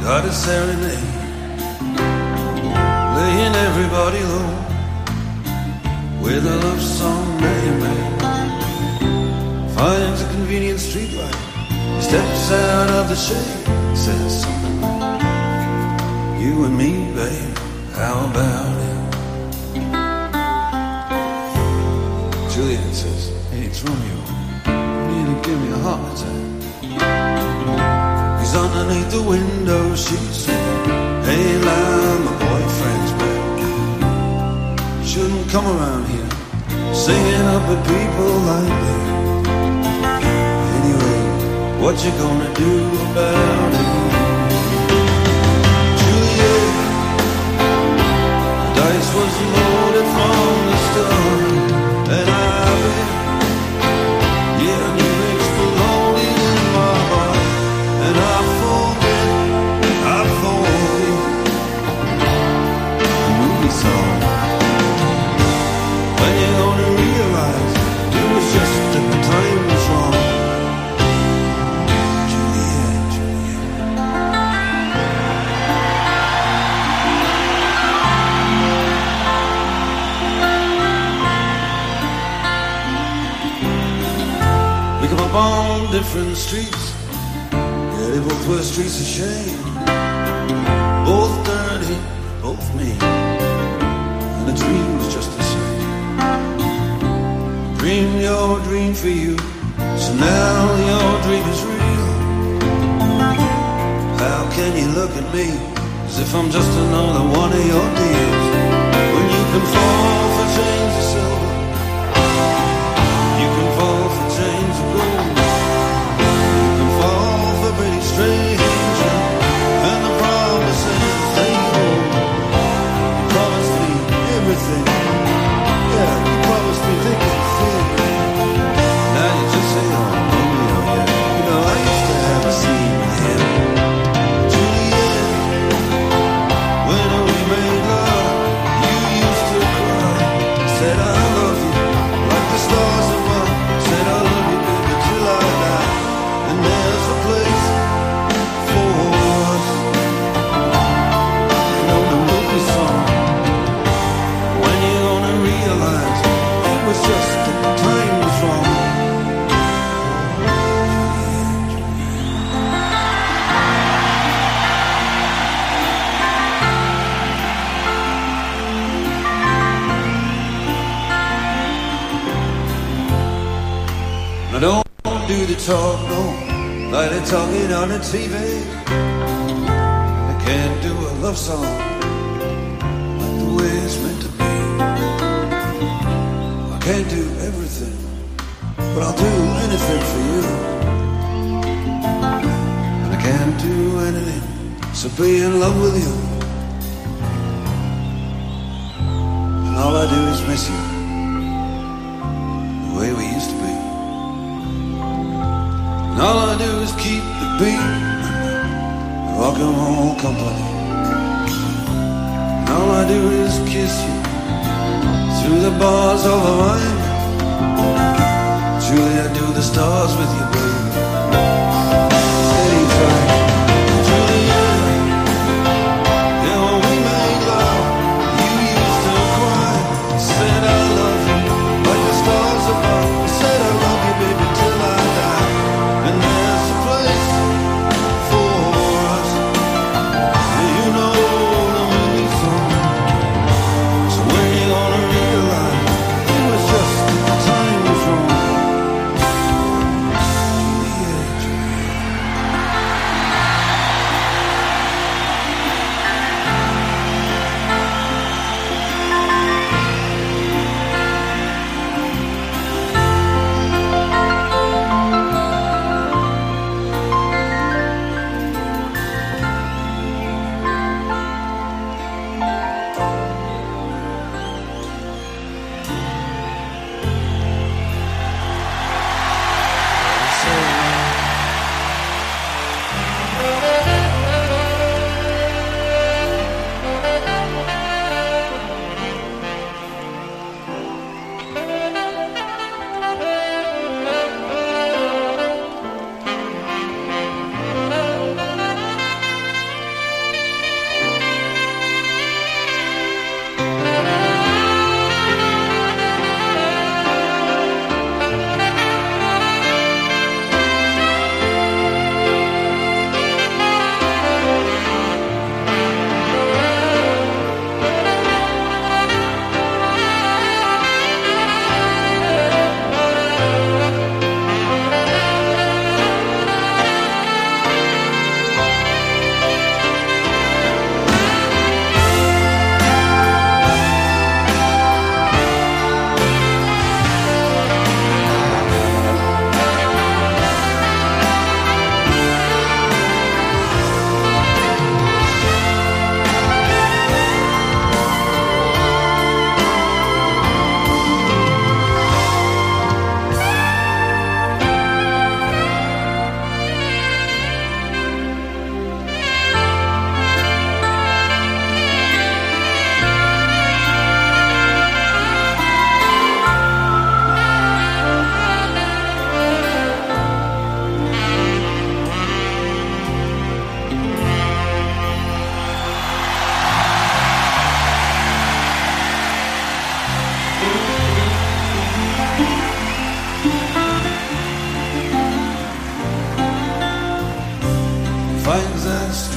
got a serenade, laying everybody low with a love song that he made. Finds a convenient streetlight, steps out of the shade, says, you and me, babe, how about it? Juliet says, hey, it's Romeo, you need to give me a heart attack. He's underneath the window, she's saying, hey, love, my boyfriend's back. Shouldn't come around here, singing up at people like that. Anyway, what you gonna do about it? Juliet, the dice was loaded from the start, and I bet, yeah, you exploded in my heart, and I forget the movie song. When you're gonna realize it was just that the time was wrong. Juliet, Juliet. We come up on different streets, yeah, they both were streets of shame. Both dirty, both mean, and the dream was just the same. Dream your dream for you, so now your dream is real. How can you look at me as if I'm just another one of your deals? When you can fall for chains of silver, you can fall for chains of gold, you can fall for a pretty stranger, and the promises they hold. You promised me everything, yeah, you promised me thick and thin. Now you just say, oh, Romeo, yeah. You know, I used to have a scene with him. Juliet, when we made love, you used to cry. Said I love you, like the stars above. Said I love you, baby, till I die. And there's a place for us. You know the movie song. When you're gonna realize it was just that the time was wrong. Now don't do the talk, no, like they're talking on the TV. I can't do a love song like the way it's meant to be. I can't do everything, but I'll do anything for you. And I can't do anything, so be in love with you. And all I do is miss you, the way we used to be. And all I do is keep the beat, rock and roll company. And all I do is kiss you through the bars of the wine. Julie, I do the stars with you, baby. Steady time. Juliet, yeah, when we made love, you used to cry. Said I love you, like the stars above. Said I love you, baby, till I die. And there's a place for us. Yeah, you know the movie song. So when you gonna realize it was just that the time was wrong?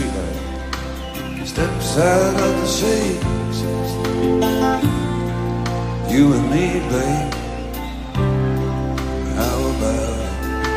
streetlight. He steps out of the shade. Says, you and me, babe. How about it?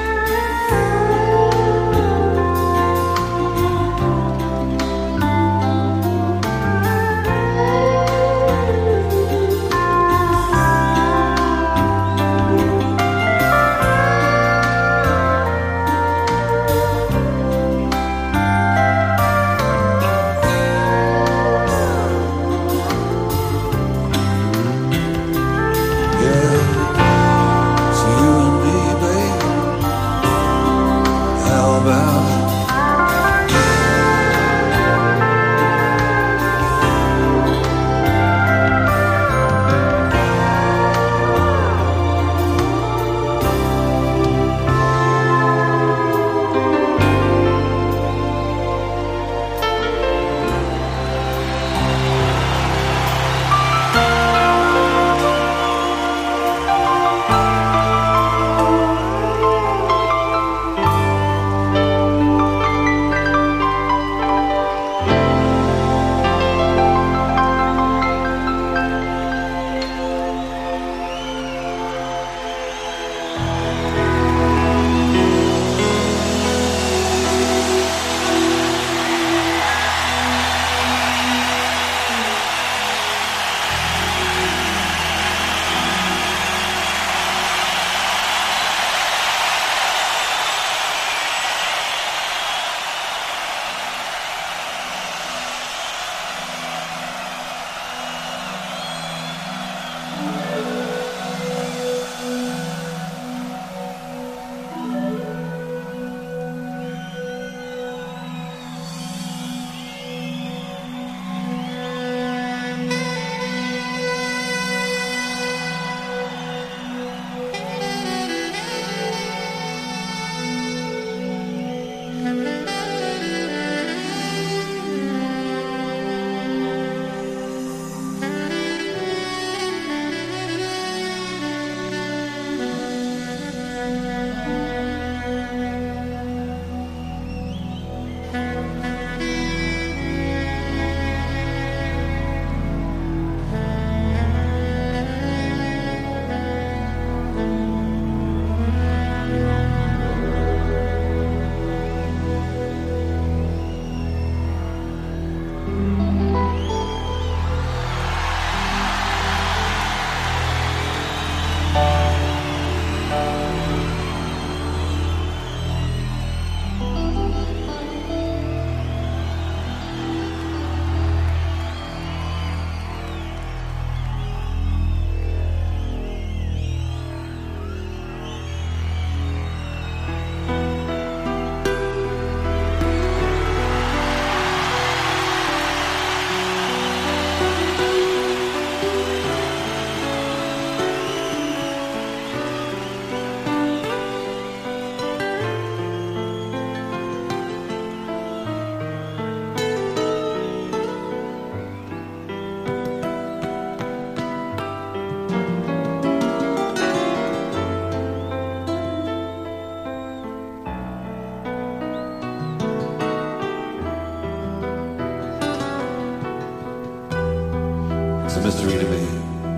a mystery to me.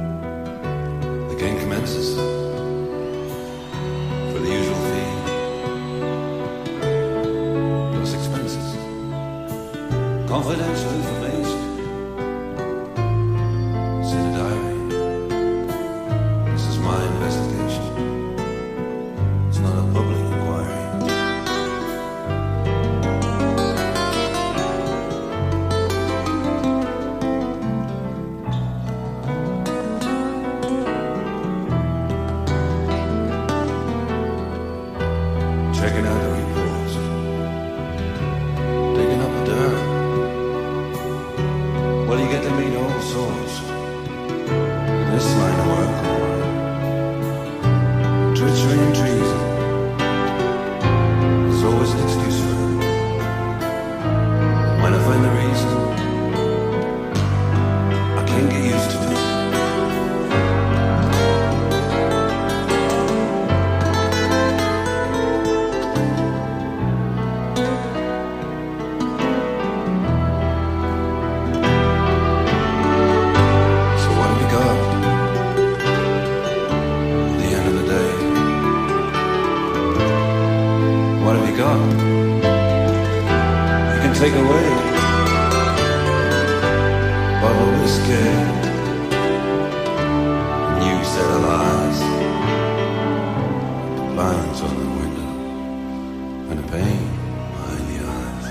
The game commences for the usual fee, plus expenses, confidential information. It's in a diary. This is my investigation. It's not a public inquiry. Checking out the reports, digging up the dirt, take away a bottle of whiskey, a new set of eyes, the blinds on the window, and a pain behind the eyes.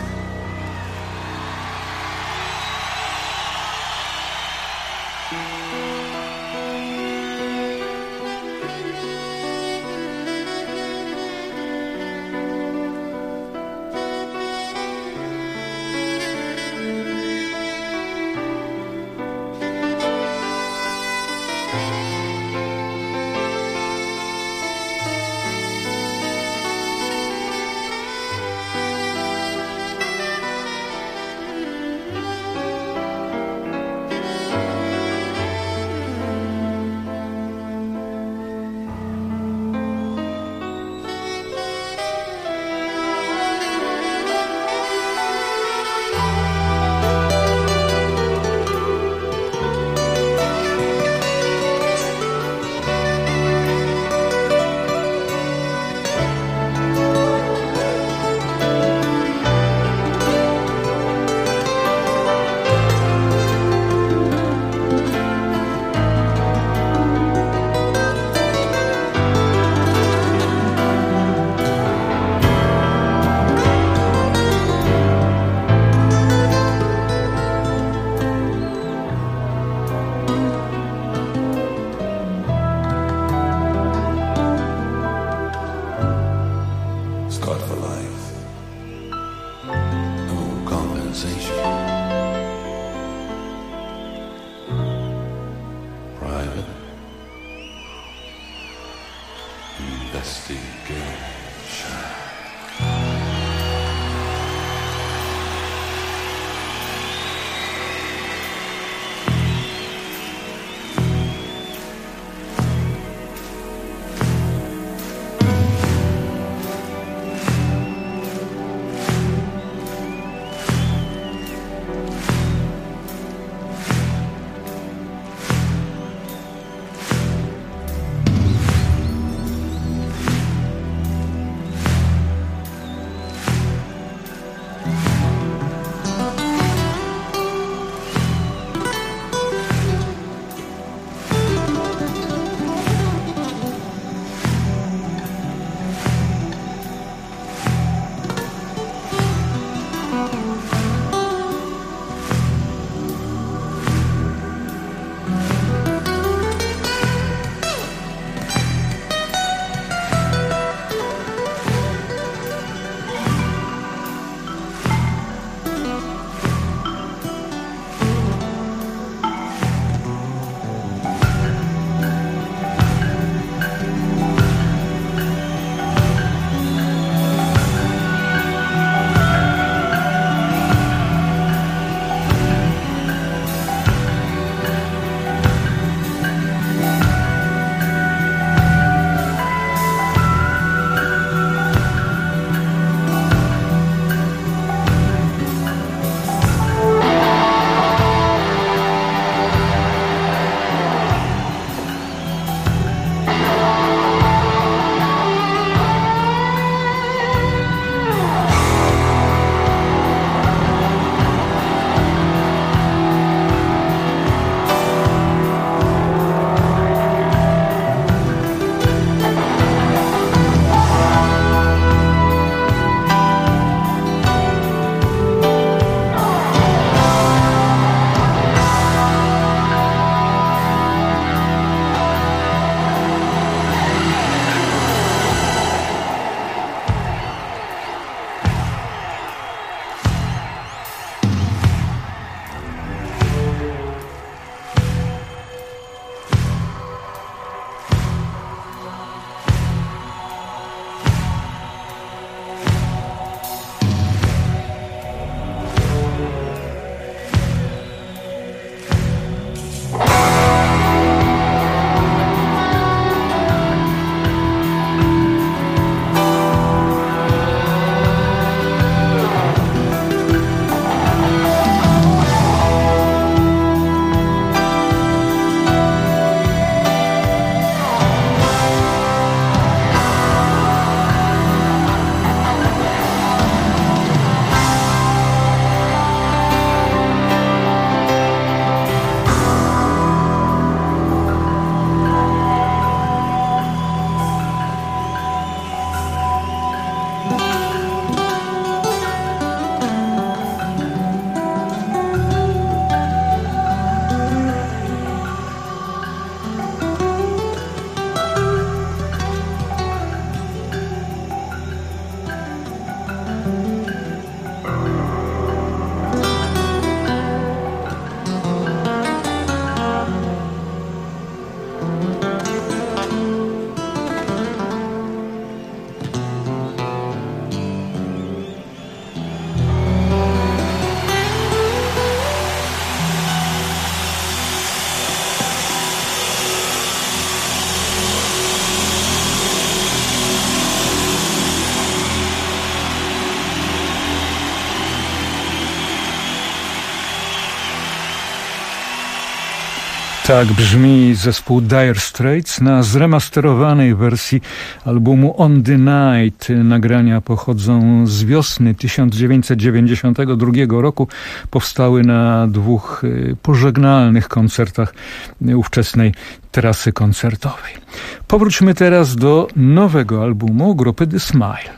Tak brzmi zespół Dire Straits na zremasterowanej wersji albumu On the Night. Nagrania pochodzą z wiosny 1992 roku. Powstały na dwóch pożegnalnych koncertach ówczesnej trasy koncertowej. Powróćmy teraz do nowego albumu grupy The Smile.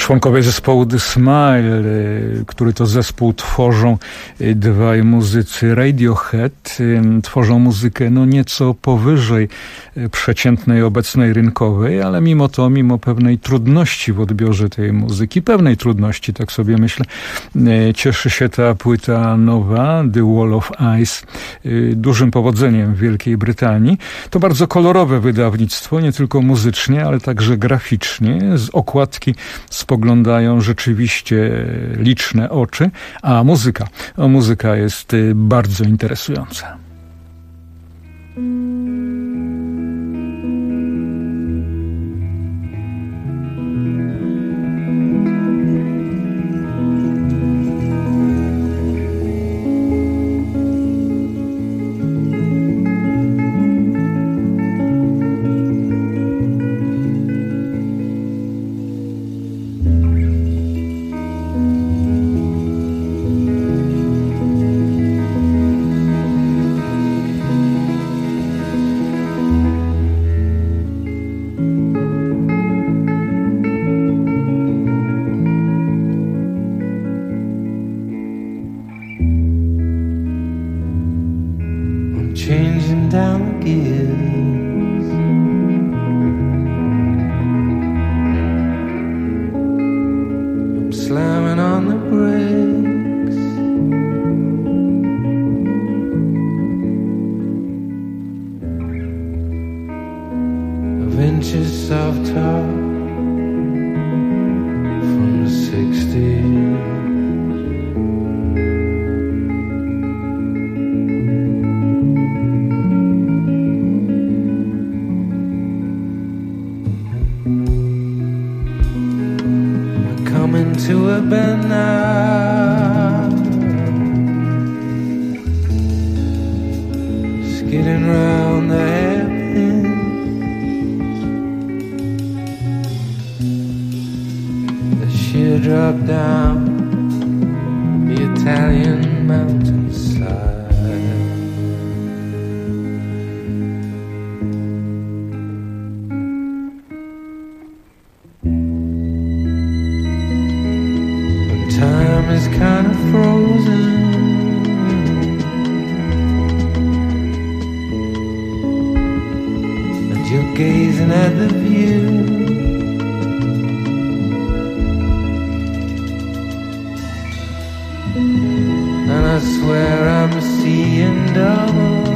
Członkowie zespołu The Smile, który to zespół tworzą dwaj muzycy Radiohead, tworzą muzykę no nieco powyżej przeciętnej obecnej rynkowej, ale mimo to, mimo pewnej trudności w odbiorze tej muzyki, pewnej trudności, tak sobie myślę, cieszy się ta płyta nowa, The Wall of Ice, dużym powodzeniem w Wielkiej Brytanii. To bardzo kolorowe wydawnictwo, nie tylko muzycznie, ale także graficznie. Z okładki spoglądają rzeczywiście liczne oczy, a muzyka jest bardzo interesująca. Changing down the gears, I'm slamming on the brakes, of inches of top from the 60s. To a bend now, skidding round the hairpins, the sheer drop down the Italian mountainside. Time is kind of frozen, and you're gazing at the view, and I swear I'm seeing double.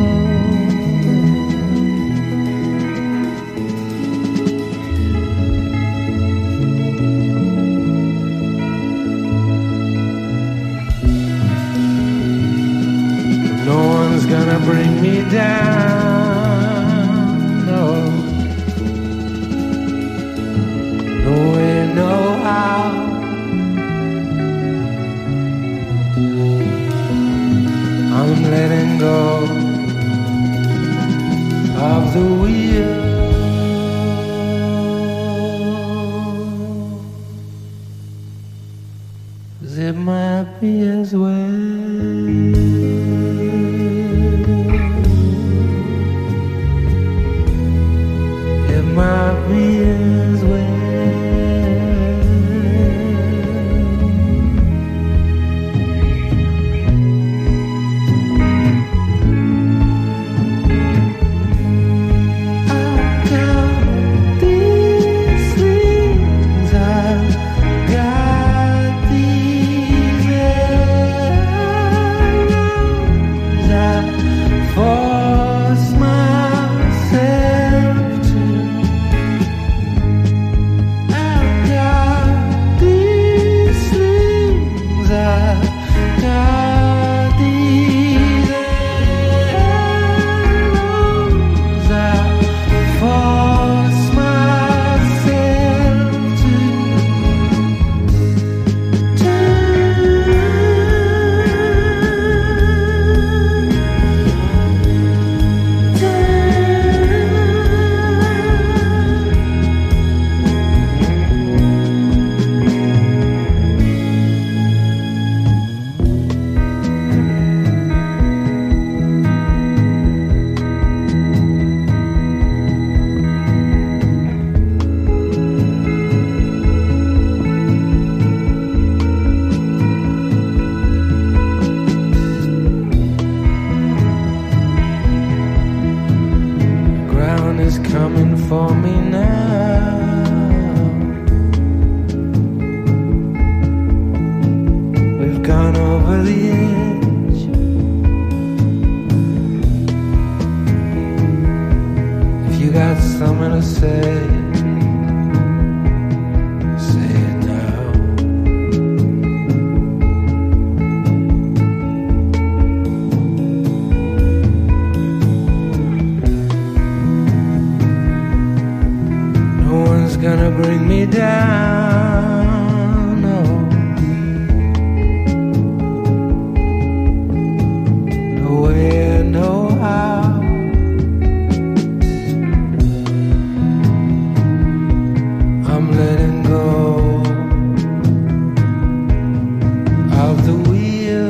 Gonna bring me down, no, no way, no how. I'm letting go of the wheel. It might be as well. Might be as well. I've got these things, I've got these bring me down. Oh, no way, no how. I'm letting go of the wheel.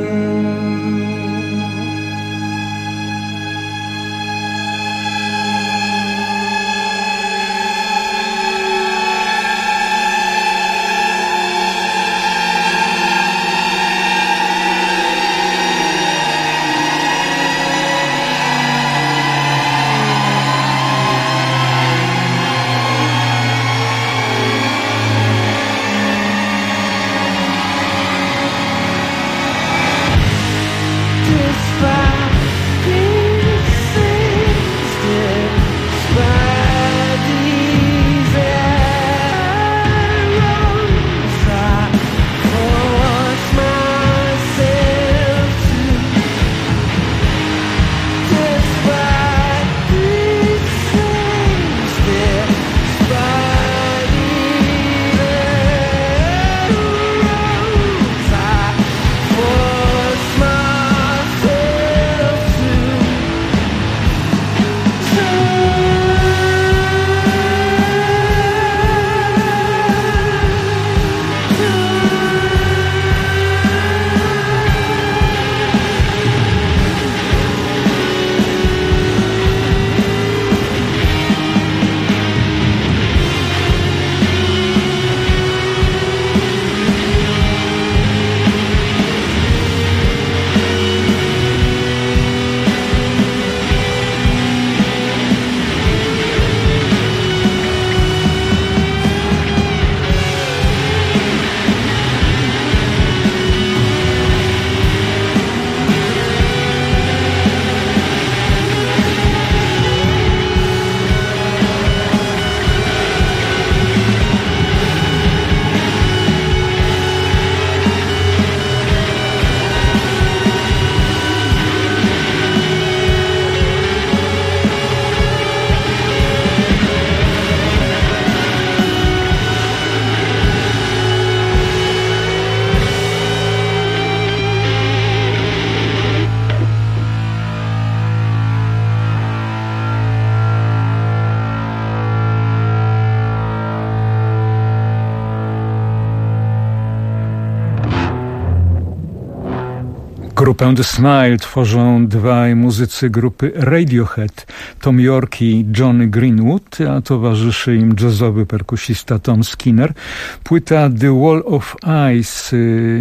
Grupę The Smile tworzą dwaj muzycy grupy Radiohead, Tom York i Johnny Greenwood, a towarzyszy im jazzowy perkusista Tom Skinner. Płyta The Wall of Ice.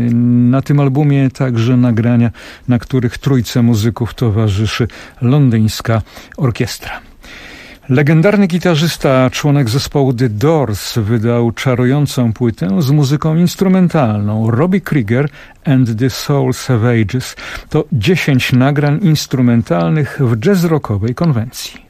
Na tym albumie także nagrania, na których trójce muzyków towarzyszy londyńska orkiestra. Legendarny gitarzysta, członek zespołu The Doors, wydał czarującą płytę z muzyką instrumentalną. Robbie Krieger and the Soul Savages to 10 nagrań instrumentalnych w jazz-rockowej konwencji.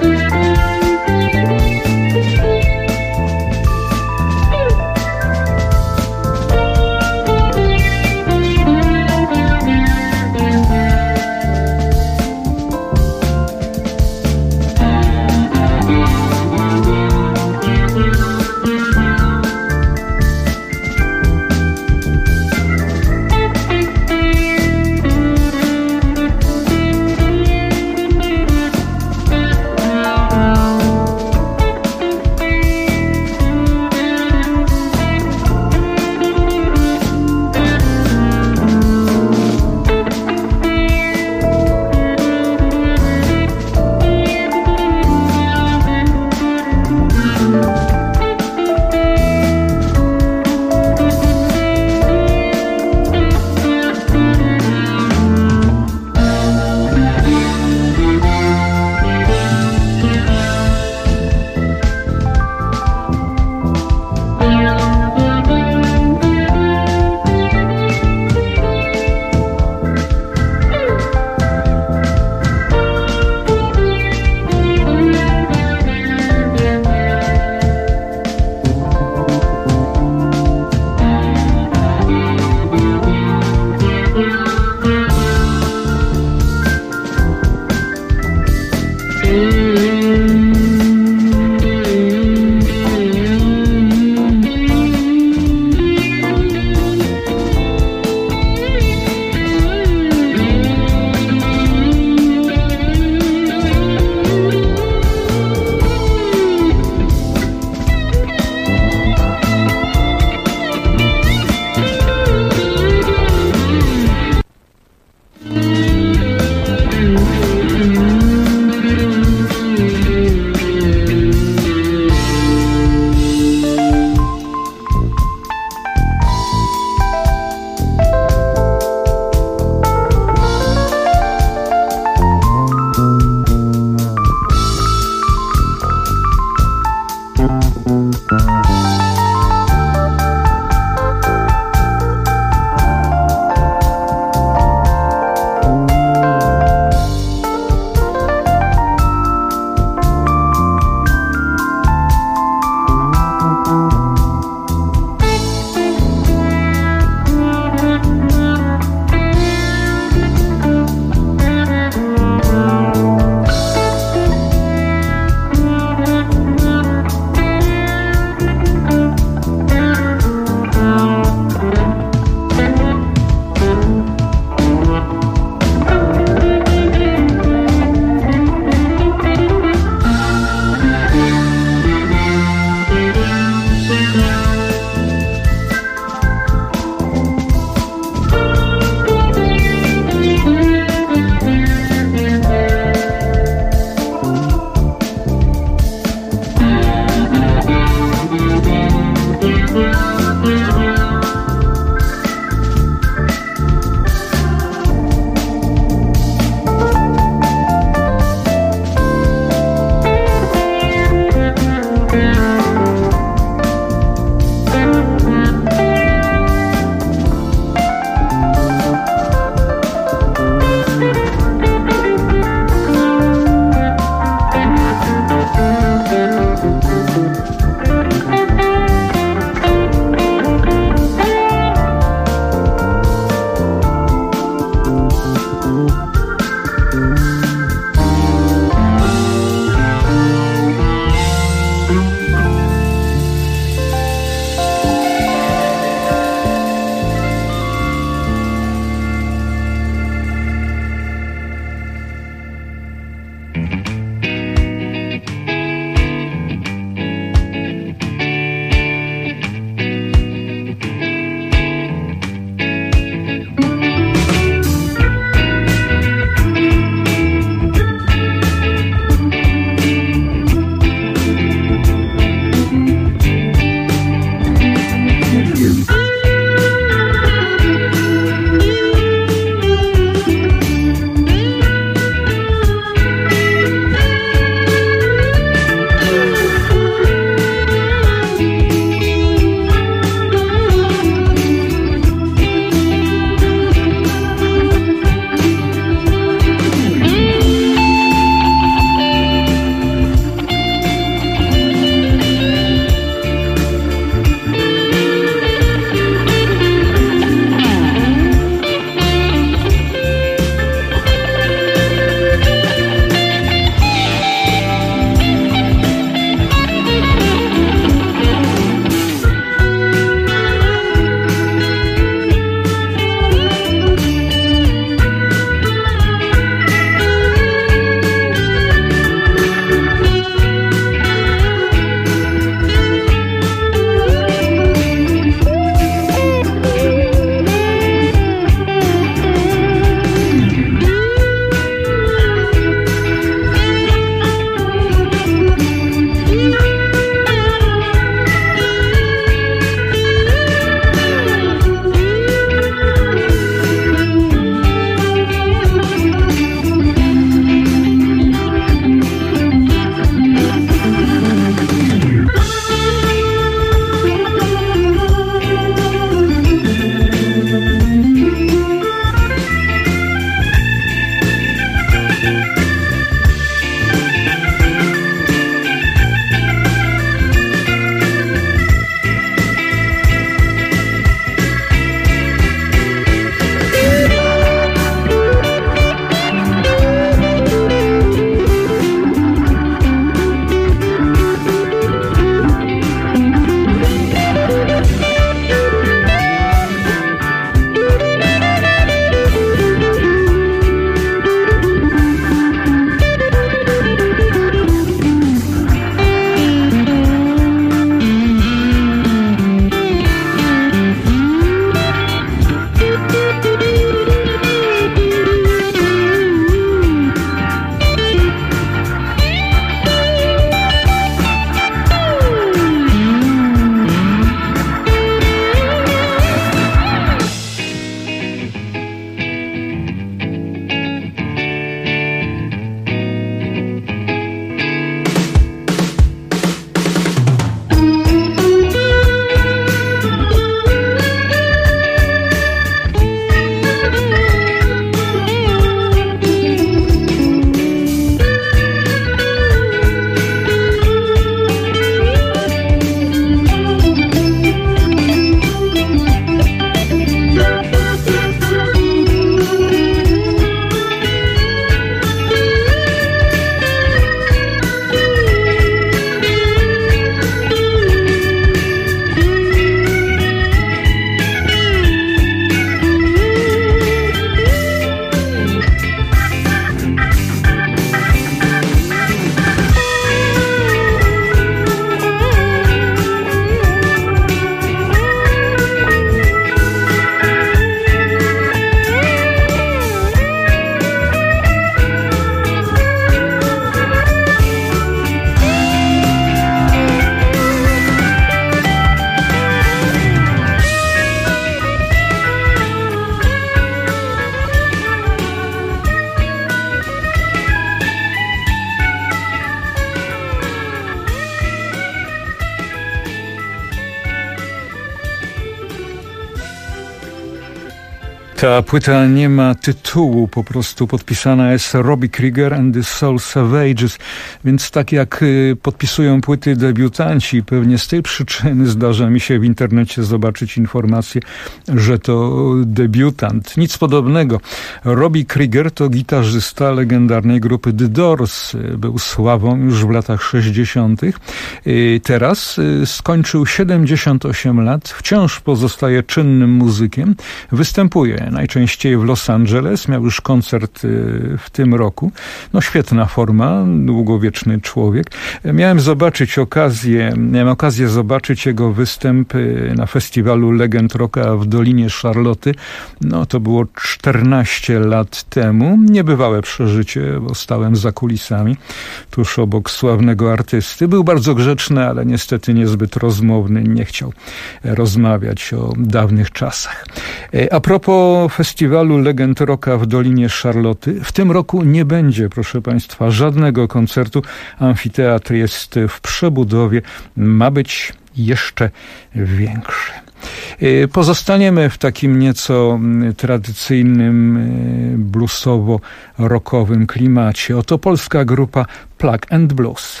Ta płyta nie ma tytułu, po prostu podpisana jest Robbie Krieger and the Soul Savages, więc tak jak podpisują płyty debiutanci, pewnie z tej przyczyny zdarza mi się w internecie zobaczyć informację, że to debiutant. Nic podobnego. Robbie Krieger to gitarzysta legendarnej grupy The Doors. Był sławą już w latach 60. Teraz skończył 78 lat, wciąż pozostaje czynnym muzykiem, występuje najczęściej w Los Angeles, miał już koncert w tym roku. No świetna forma, długowieczny człowiek. Miałem okazję zobaczyć jego występ na festiwalu Legend Rocka w Dolinie Charlotte. No to było 14 lat temu. Niebywałe przeżycie, bo stałem za kulisami, tuż obok sławnego artysty. Był bardzo grzeczny, ale niestety niezbyt rozmowny. Nie chciał rozmawiać o dawnych czasach. A propos festiwalu Legend Rocka w Dolinie Charlotte, w tym roku nie będzie, proszę Państwa, żadnego koncertu. Amfiteatr jest w przebudowie. Ma być jeszcze większy. Pozostaniemy w takim nieco tradycyjnym, bluesowo-rockowym klimacie. Oto polska grupa Plug and Blues.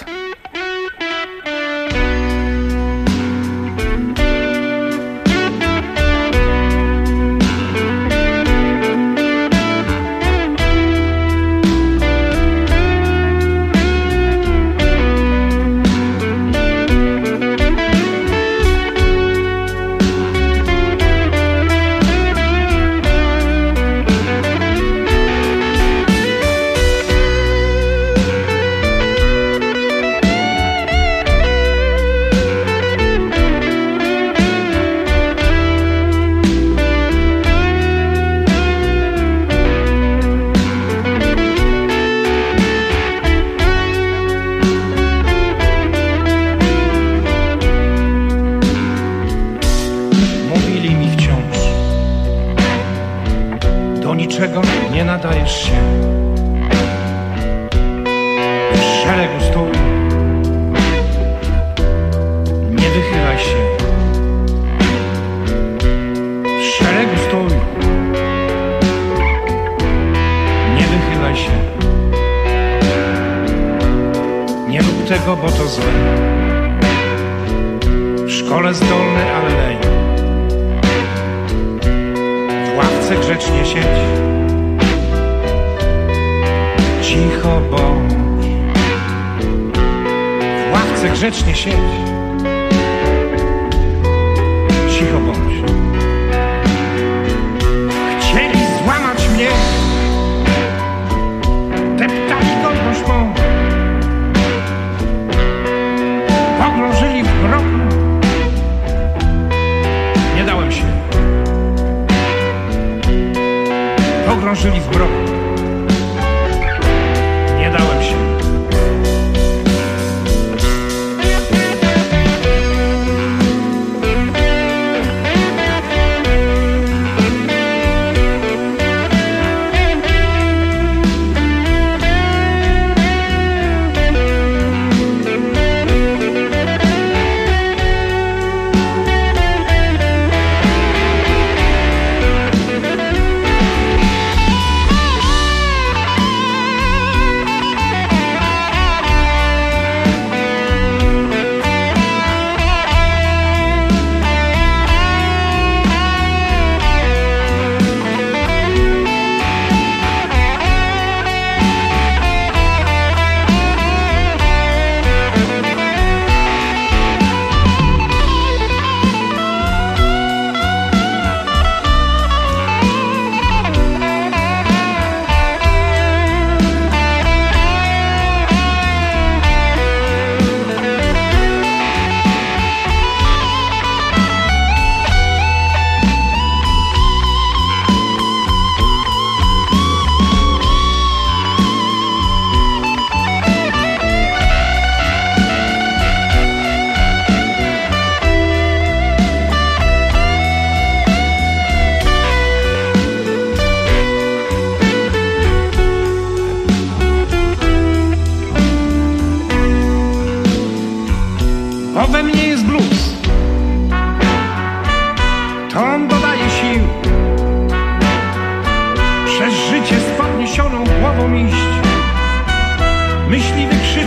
Nie nadajesz się. W szeregu stój. Nie wychylaj się. W szeregu stój. Nie wychylaj się. Nie rób tego, bo to złe. W szkole zdolny, ale leń. W ławce grzecznie siedź. Cicho bądź. W ławce grzecznie siedź. Cicho bądź. Chcieli złamać mnie. Deptali godność mą. Pogrążyli w mroku. Nie dałem się. Pogrążyli w mroku. Nie dałem się.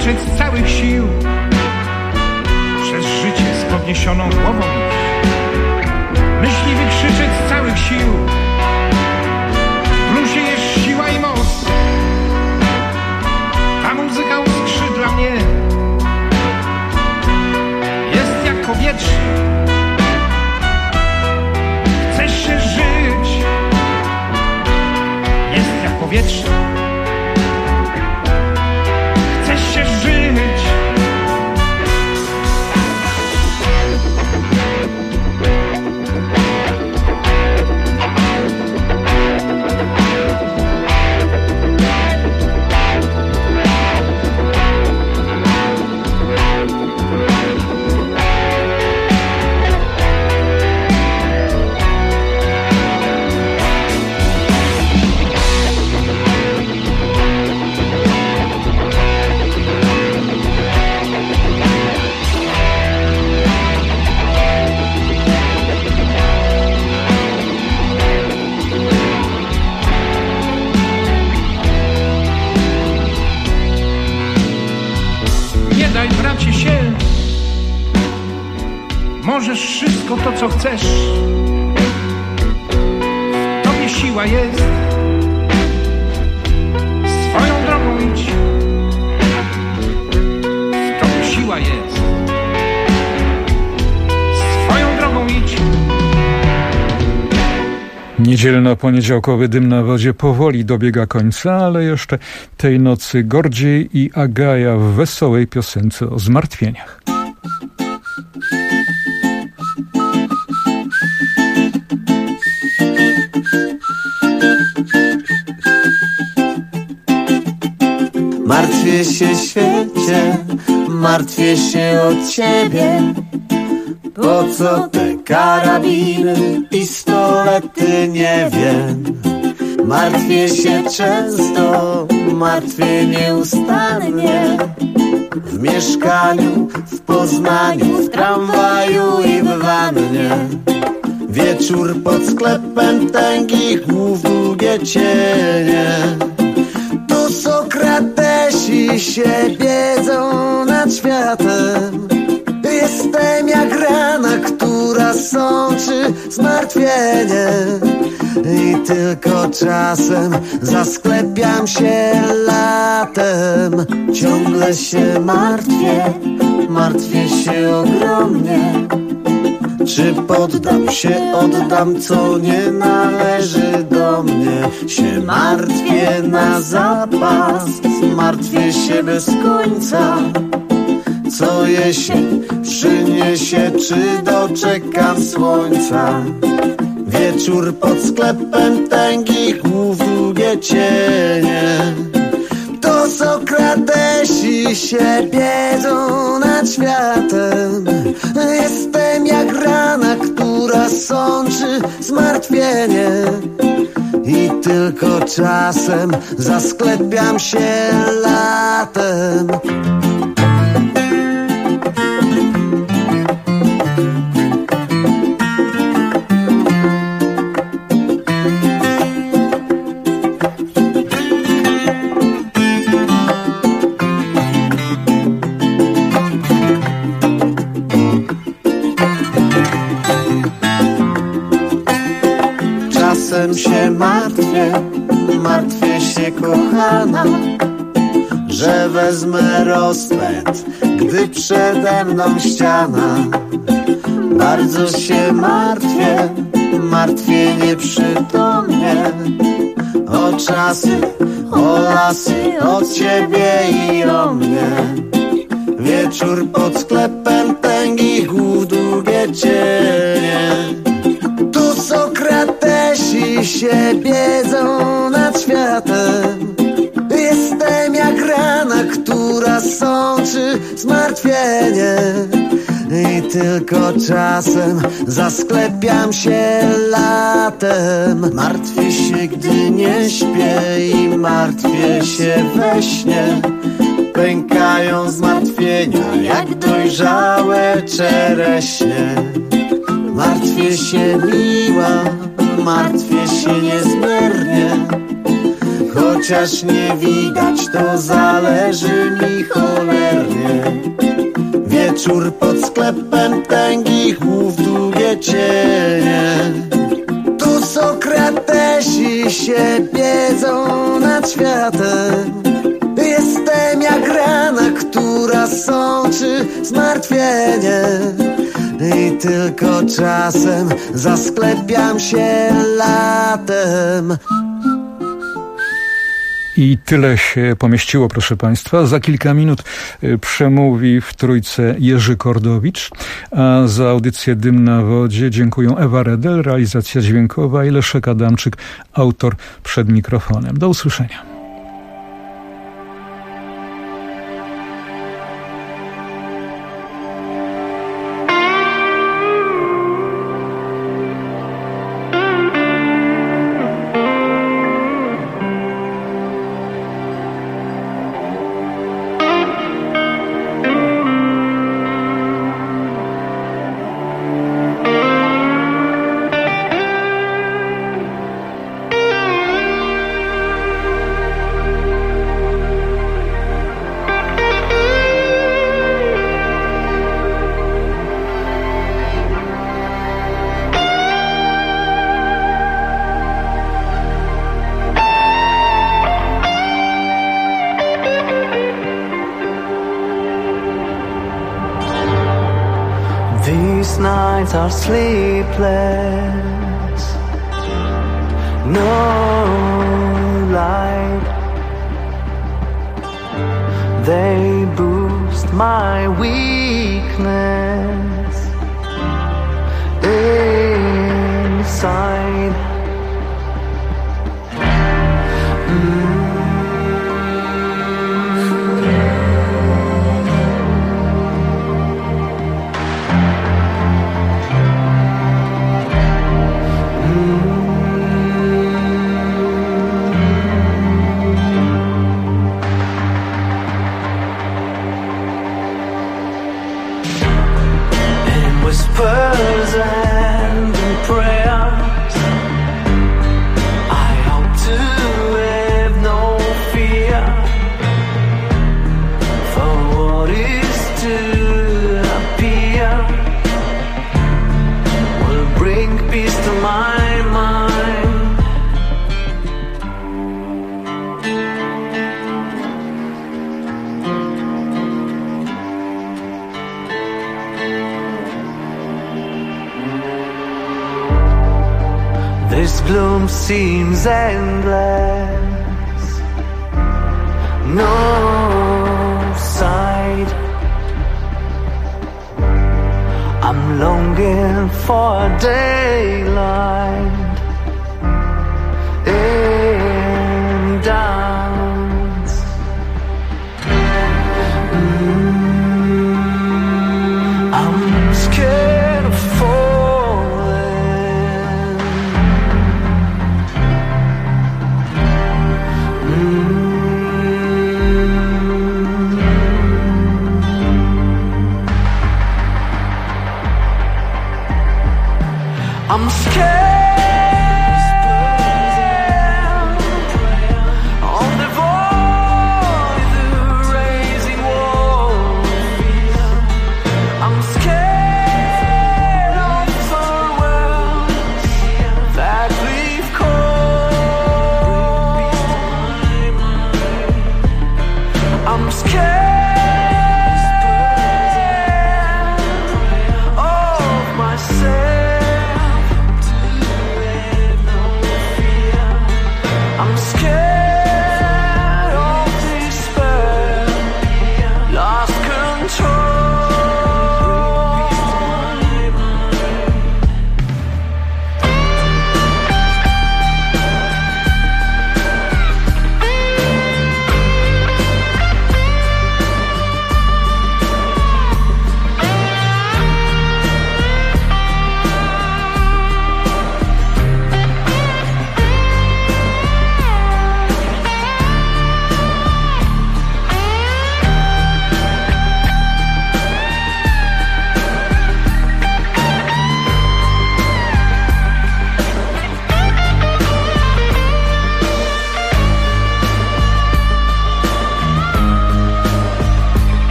krzyczeć z całych sił, przez życie z podniesioną głową iść. Myśliwy krzyczeć z całych sił, w bluesie jest siła i moc. Ta muzyka uskrzydla mnie, jest jak powietrze. Chcesz się żyć, jest jak powietrze. Chcesz się żyć. Możesz wszystko to, co chcesz. W tobie siła jest. Swoją drogą idź. W tobie siła jest. Swoją drogą idź. Niedzielno poniedziałkowy dym na wodzie powoli dobiega końca, ale jeszcze tej nocy Gordziej i Agaja w wesołej piosence o zmartwieniach. Martwię się świecie, martwię się o ciebie. Po co te karabiny, pistolety, nie wiem. Martwię się często, martwię nieustannie. W mieszkaniu, w Poznaniu, w tramwaju i w wannie. Wieczór pod sklepem, tęgich głów, długie cienie. Tu Sokratesi się biedzą nad światem. Jestem jak rana, która sączy zmartwienie. I tylko czasem zasklepiam się latem. Ciągle się martwię, martwię się ogromnie. Czy poddam się, oddam, co nie należy do mnie. Się martwię na zapas, martwię się bez końca. Co jesień przyniesie, czy doczekam słońca. Wieczór pod sklepem, tęgich głów, długie cienie. To Sokratesi się biedzą nad światem. Jestem jak rana, która sączy zmartwienie. I tylko czasem zasklepiam się latem. Czasem się martwię, martwię się kochana, że wezmę rozpęd, gdy przede mną ściana. Bardzo się martwię, martwię nieprzytomnie. O czasy, o lasy, o ciebie i o mnie. Wieczór pod sklepem, tęgich głów, długie cienie. Tu Sokratesi się biedzą nad światem. Jestem jak rana, która sączy zmartwienie. I tylko czasem zasklepiam się latem. Martwię się, gdy nie śpię i martwię się we śnie. Pękają zmartwienia jak dojrzałe czereśnie. Martwię się miła, martwię się niezmiernie. Chociaż nie widać, to zależy mi cholernie. śnie. Wieczór pod sklepem, tęgich łów, długie cienie. Tu Sokratesi się biedzą nad światem. Jestem jak rana, która sączy zmartwienie. I tylko czasem zasklepiam się latem. I tyle się pomieściło, proszę Państwa. Za kilka minut przemówi w Trójce Jerzy Kordowicz, a za audycję Dym na wodzie dziękuję Ewa Redel, realizacja dźwiękowa, i Leszek Adamczyk, autor przed mikrofonem. Do usłyszenia. These nights are sleepless, no light. They boost my weakness inside. Whispers and prayers, I hope to have no fear for what is to appear will bring peace to my mind. This gloom seems endless, no sight. I'm longing for daylight.